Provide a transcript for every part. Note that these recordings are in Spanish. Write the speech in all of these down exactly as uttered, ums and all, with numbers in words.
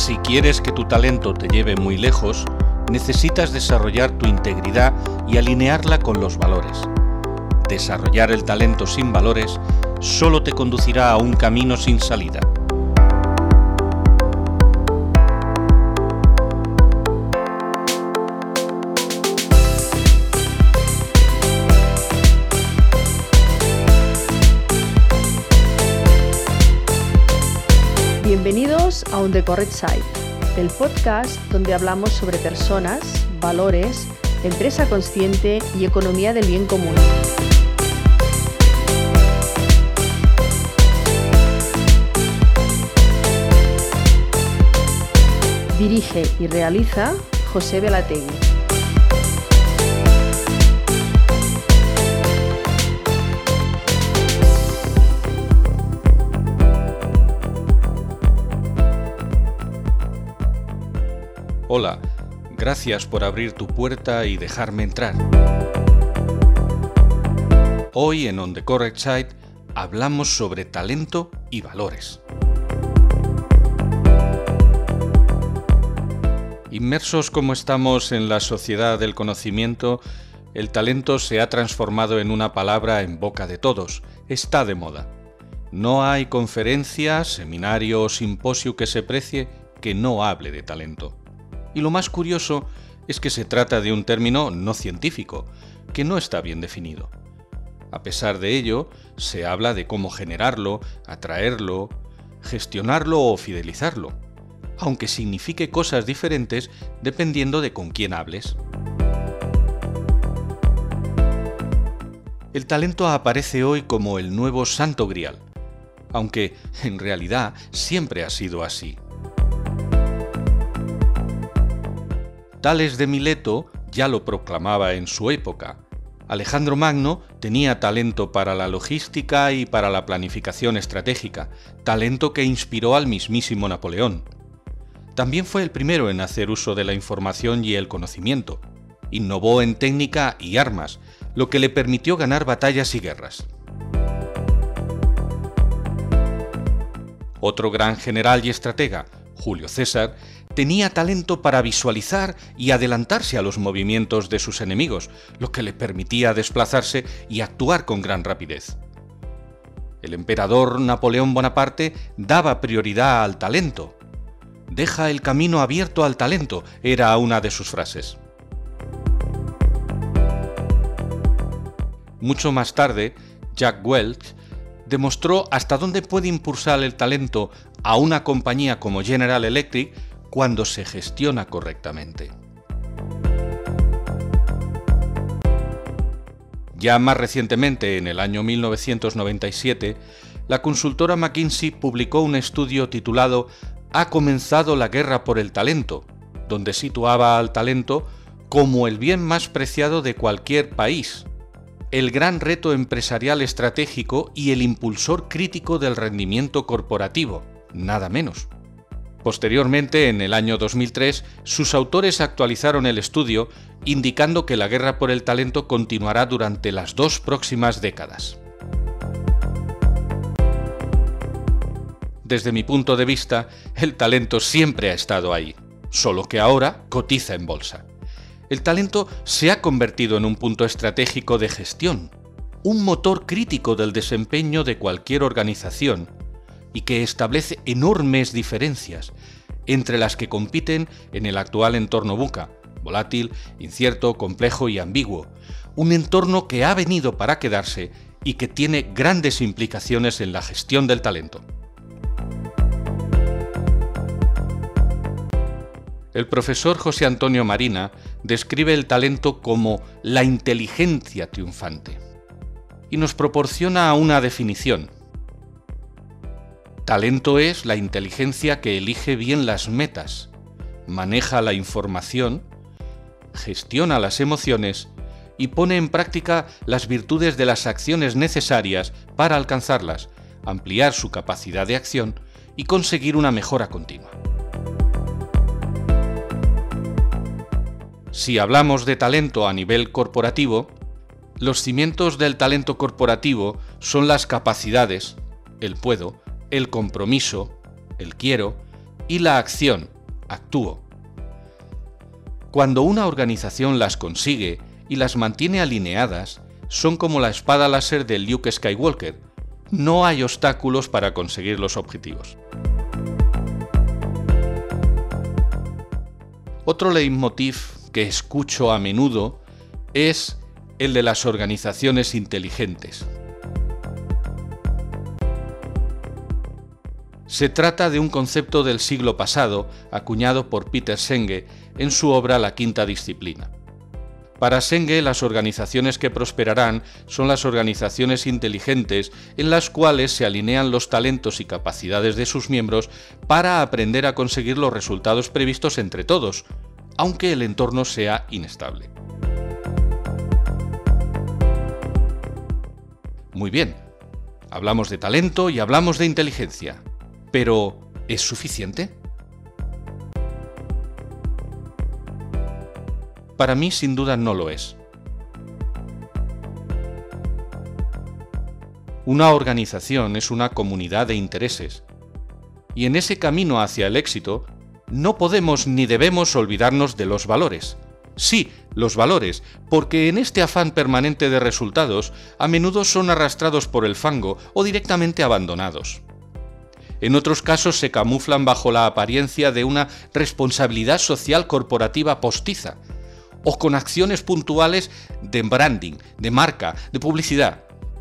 Si quieres que tu talento te lleve muy lejos, necesitas desarrollar tu integridad y alinearla con los valores. Desarrollar el talento sin valores solo te conducirá a un camino sin salida. Bienvenidos a On the Correct Side, el podcast donde hablamos sobre personas, valores, empresa consciente y economía del bien común. Dirige y realiza José Velategui. Hola, gracias por abrir tu puerta y dejarme entrar. Hoy en On the Correct Side hablamos sobre talento y valores. Inmersos como estamos en la sociedad del conocimiento, el talento se ha transformado en una palabra en boca de todos. Está de moda. No hay conferencia, seminario o simposio que se precie que no hable de talento. Y lo más curioso es que se trata de un término no científico, que no está bien definido. A pesar de ello, se habla de cómo generarlo, atraerlo, gestionarlo o fidelizarlo, aunque signifique cosas diferentes dependiendo de con quién hables. El talento aparece hoy como el nuevo santo grial, aunque en realidad siempre ha sido así. Tales de Mileto ya lo proclamaba en su época. Alejandro Magno tenía talento para la logística y para la planificación estratégica, talento que inspiró al mismísimo Napoleón. También fue el primero en hacer uso de la información y el conocimiento. Innovó en técnica y armas, lo que le permitió ganar batallas y guerras. Otro gran general y estratega, Julio César, tenía talento para visualizar y adelantarse a los movimientos de sus enemigos, lo que le permitía desplazarse y actuar con gran rapidez. El emperador Napoleón Bonaparte daba prioridad al talento. «Deja el camino abierto al talento», era una de sus frases. Mucho más tarde, Jack Welch demostró hasta dónde puede impulsar el talento a una compañía como General Electric cuando se gestiona correctamente. Ya más recientemente, en el año mil novecientos noventa y siete, la consultora McKinsey publicó un estudio titulado «Ha comenzado la guerra por el talento», donde situaba al talento como el bien más preciado de cualquier país, el gran reto empresarial estratégico y el impulsor crítico del rendimiento corporativo, nada menos. Posteriormente, en el año dos mil tres, sus autores actualizaron el estudio, indicando que la guerra por el talento continuará durante las dos próximas décadas. Desde mi punto de vista, el talento siempre ha estado ahí, solo que ahora cotiza en bolsa. El talento se ha convertido en un punto estratégico de gestión, un motor crítico del desempeño de cualquier organización, y que establece enormes diferencias entre las que compiten en el actual entorno VUCA, volátil, incierto, complejo y ambiguo, un entorno que ha venido para quedarse y que tiene grandes implicaciones en la gestión del talento. El profesor José Antonio Marina describe el talento como la inteligencia triunfante y nos proporciona una definición. Talento es la inteligencia que elige bien las metas, maneja la información, gestiona las emociones y pone en práctica las virtudes de las acciones necesarias para alcanzarlas, ampliar su capacidad de acción y conseguir una mejora continua. Si hablamos de talento a nivel corporativo, los cimientos del talento corporativo son las capacidades, el puedo, el compromiso, el quiero y la acción, actúo. Cuando una organización las consigue y las mantiene alineadas, son como la espada láser de Luke Skywalker. No hay obstáculos para conseguir los objetivos. Otro leitmotiv que escucho a menudo es el de las organizaciones inteligentes. Se trata de un concepto del siglo pasado, acuñado por Peter Senge en su obra La Quinta Disciplina. Para Senge, las organizaciones que prosperarán son las organizaciones inteligentes en las cuales se alinean los talentos y capacidades de sus miembros para aprender a conseguir los resultados previstos entre todos, aunque el entorno sea inestable. Muy bien, hablamos de talento y hablamos de inteligencia, pero ¿es suficiente? Para mí, sin duda, no lo es. Una organización es una comunidad de intereses, y en ese camino hacia el éxito no podemos ni debemos olvidarnos de los valores. Sí, los valores, porque en este afán permanente de resultados, a menudo son arrastrados por el fango o directamente abandonados. En otros casos se camuflan bajo la apariencia de una responsabilidad social corporativa postiza, o con acciones puntuales de branding, de marca, de publicidad.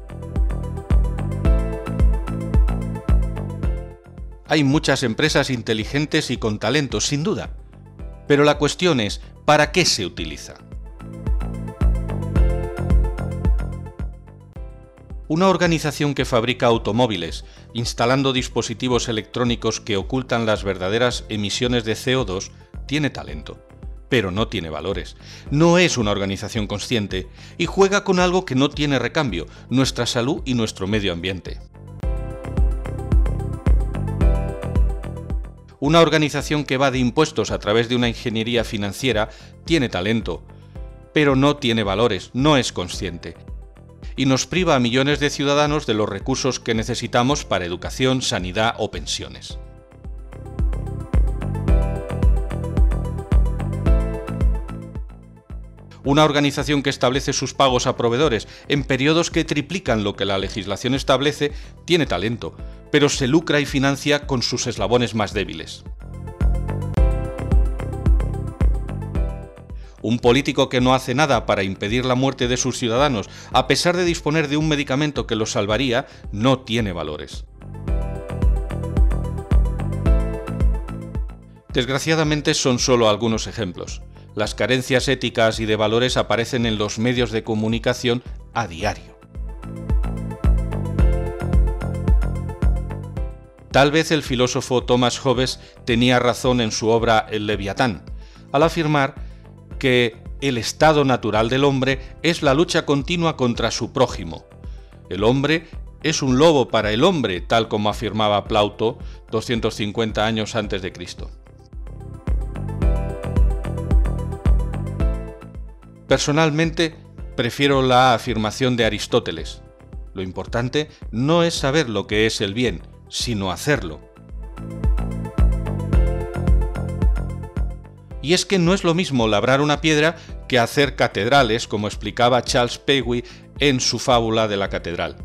Hay muchas empresas inteligentes y con talento, sin duda, pero la cuestión es, ¿para qué se utiliza? Una organización que fabrica automóviles, instalando dispositivos electrónicos que ocultan las verdaderas emisiones de C O dos, tiene talento, pero no tiene valores. No es una organización consciente y juega con algo que no tiene recambio, nuestra salud y nuestro medio ambiente. Una organización que evade impuestos a través de una ingeniería financiera tiene talento, pero no tiene valores, no es consciente, y nos priva a millones de ciudadanos de los recursos que necesitamos para educación, sanidad o pensiones. Una organización que establece sus pagos a proveedores en periodos que triplican lo que la legislación establece tiene talento, pero se lucra y financia con sus eslabones más débiles. Un político que no hace nada para impedir la muerte de sus ciudadanos, a pesar de disponer de un medicamento que los salvaría, no tiene valores. Desgraciadamente son solo algunos ejemplos. Las carencias éticas y de valores aparecen en los medios de comunicación a diario. Tal vez el filósofo Thomas Hobbes tenía razón en su obra El Leviatán, al afirmar que el estado natural del hombre es la lucha continua contra su prójimo. El hombre es un lobo para el hombre, tal como afirmaba Plauto doscientos cincuenta años antes de Cristo. Personalmente, prefiero la afirmación de Aristóteles. Lo importante no es saber lo que es el bien, sino hacerlo. Y es que no es lo mismo labrar una piedra que hacer catedrales, como explicaba Charles Peguy en su fábula de la catedral.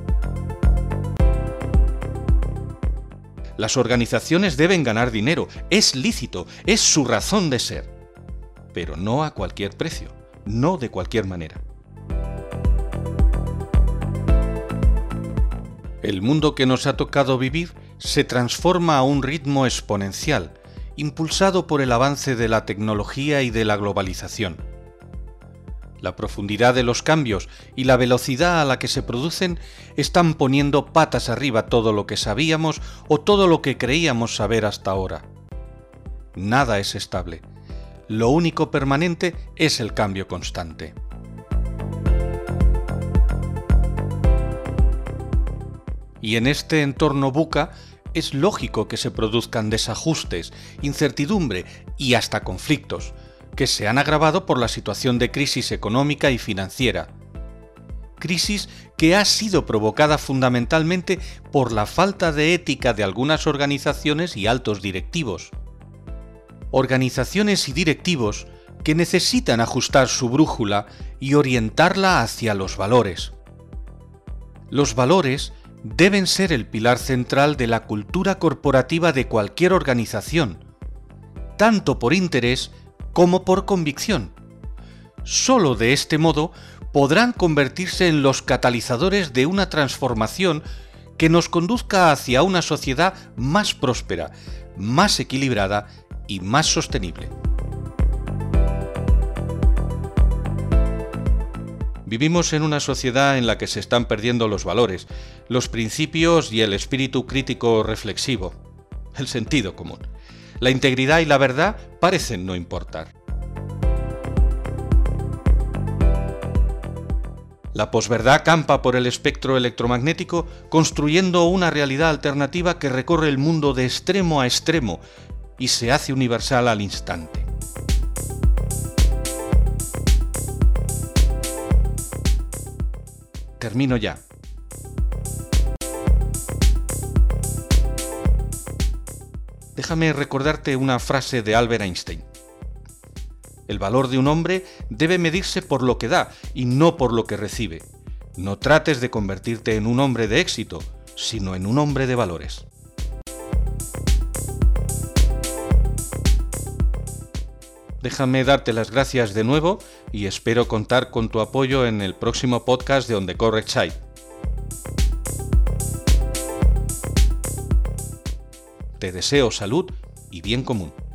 Las organizaciones deben ganar dinero, es lícito, es su razón de ser, pero no a cualquier precio. No de cualquier manera. El mundo que nos ha tocado vivir se transforma a un ritmo exponencial, impulsado por el avance de la tecnología y de la globalización. La profundidad de los cambios y la velocidad a la que se producen están poniendo patas arriba todo lo que sabíamos o todo lo que creíamos saber hasta ahora. Nada es estable. Lo único permanente es el cambio constante. Y en este entorno VUCA es lógico que se produzcan desajustes, incertidumbre y hasta conflictos, que se han agravado por la situación de crisis económica y financiera. Crisis que ha sido provocada fundamentalmente por la falta de ética de algunas organizaciones y altos directivos. organizaciones y directivos que necesitan ajustar su brújula y orientarla hacia los valores. Los valores deben ser el pilar central de la cultura corporativa de cualquier organización, tanto por interés como por convicción. Solo de este modo podrán convertirse en los catalizadores de una transformación que nos conduzca hacia una sociedad más próspera, más equilibrada y más sostenible. Vivimos en una sociedad en la que se están perdiendo los valores, los principios y el espíritu crítico reflexivo, el sentido común. La integridad y la verdad parecen no importar. La posverdad campa por el espectro electromagnético, construyendo una realidad alternativa que recorre el mundo de extremo a extremo y se hace universal al instante. Termino ya. Déjame recordarte una frase de Albert Einstein. El valor de un hombre debe medirse por lo que da y no por lo que recibe. No trates de convertirte en un hombre de éxito, sino en un hombre de valores. Déjame darte las gracias de nuevo y espero contar con tu apoyo en el próximo podcast de On the Correct Side. Te deseo salud y bien común.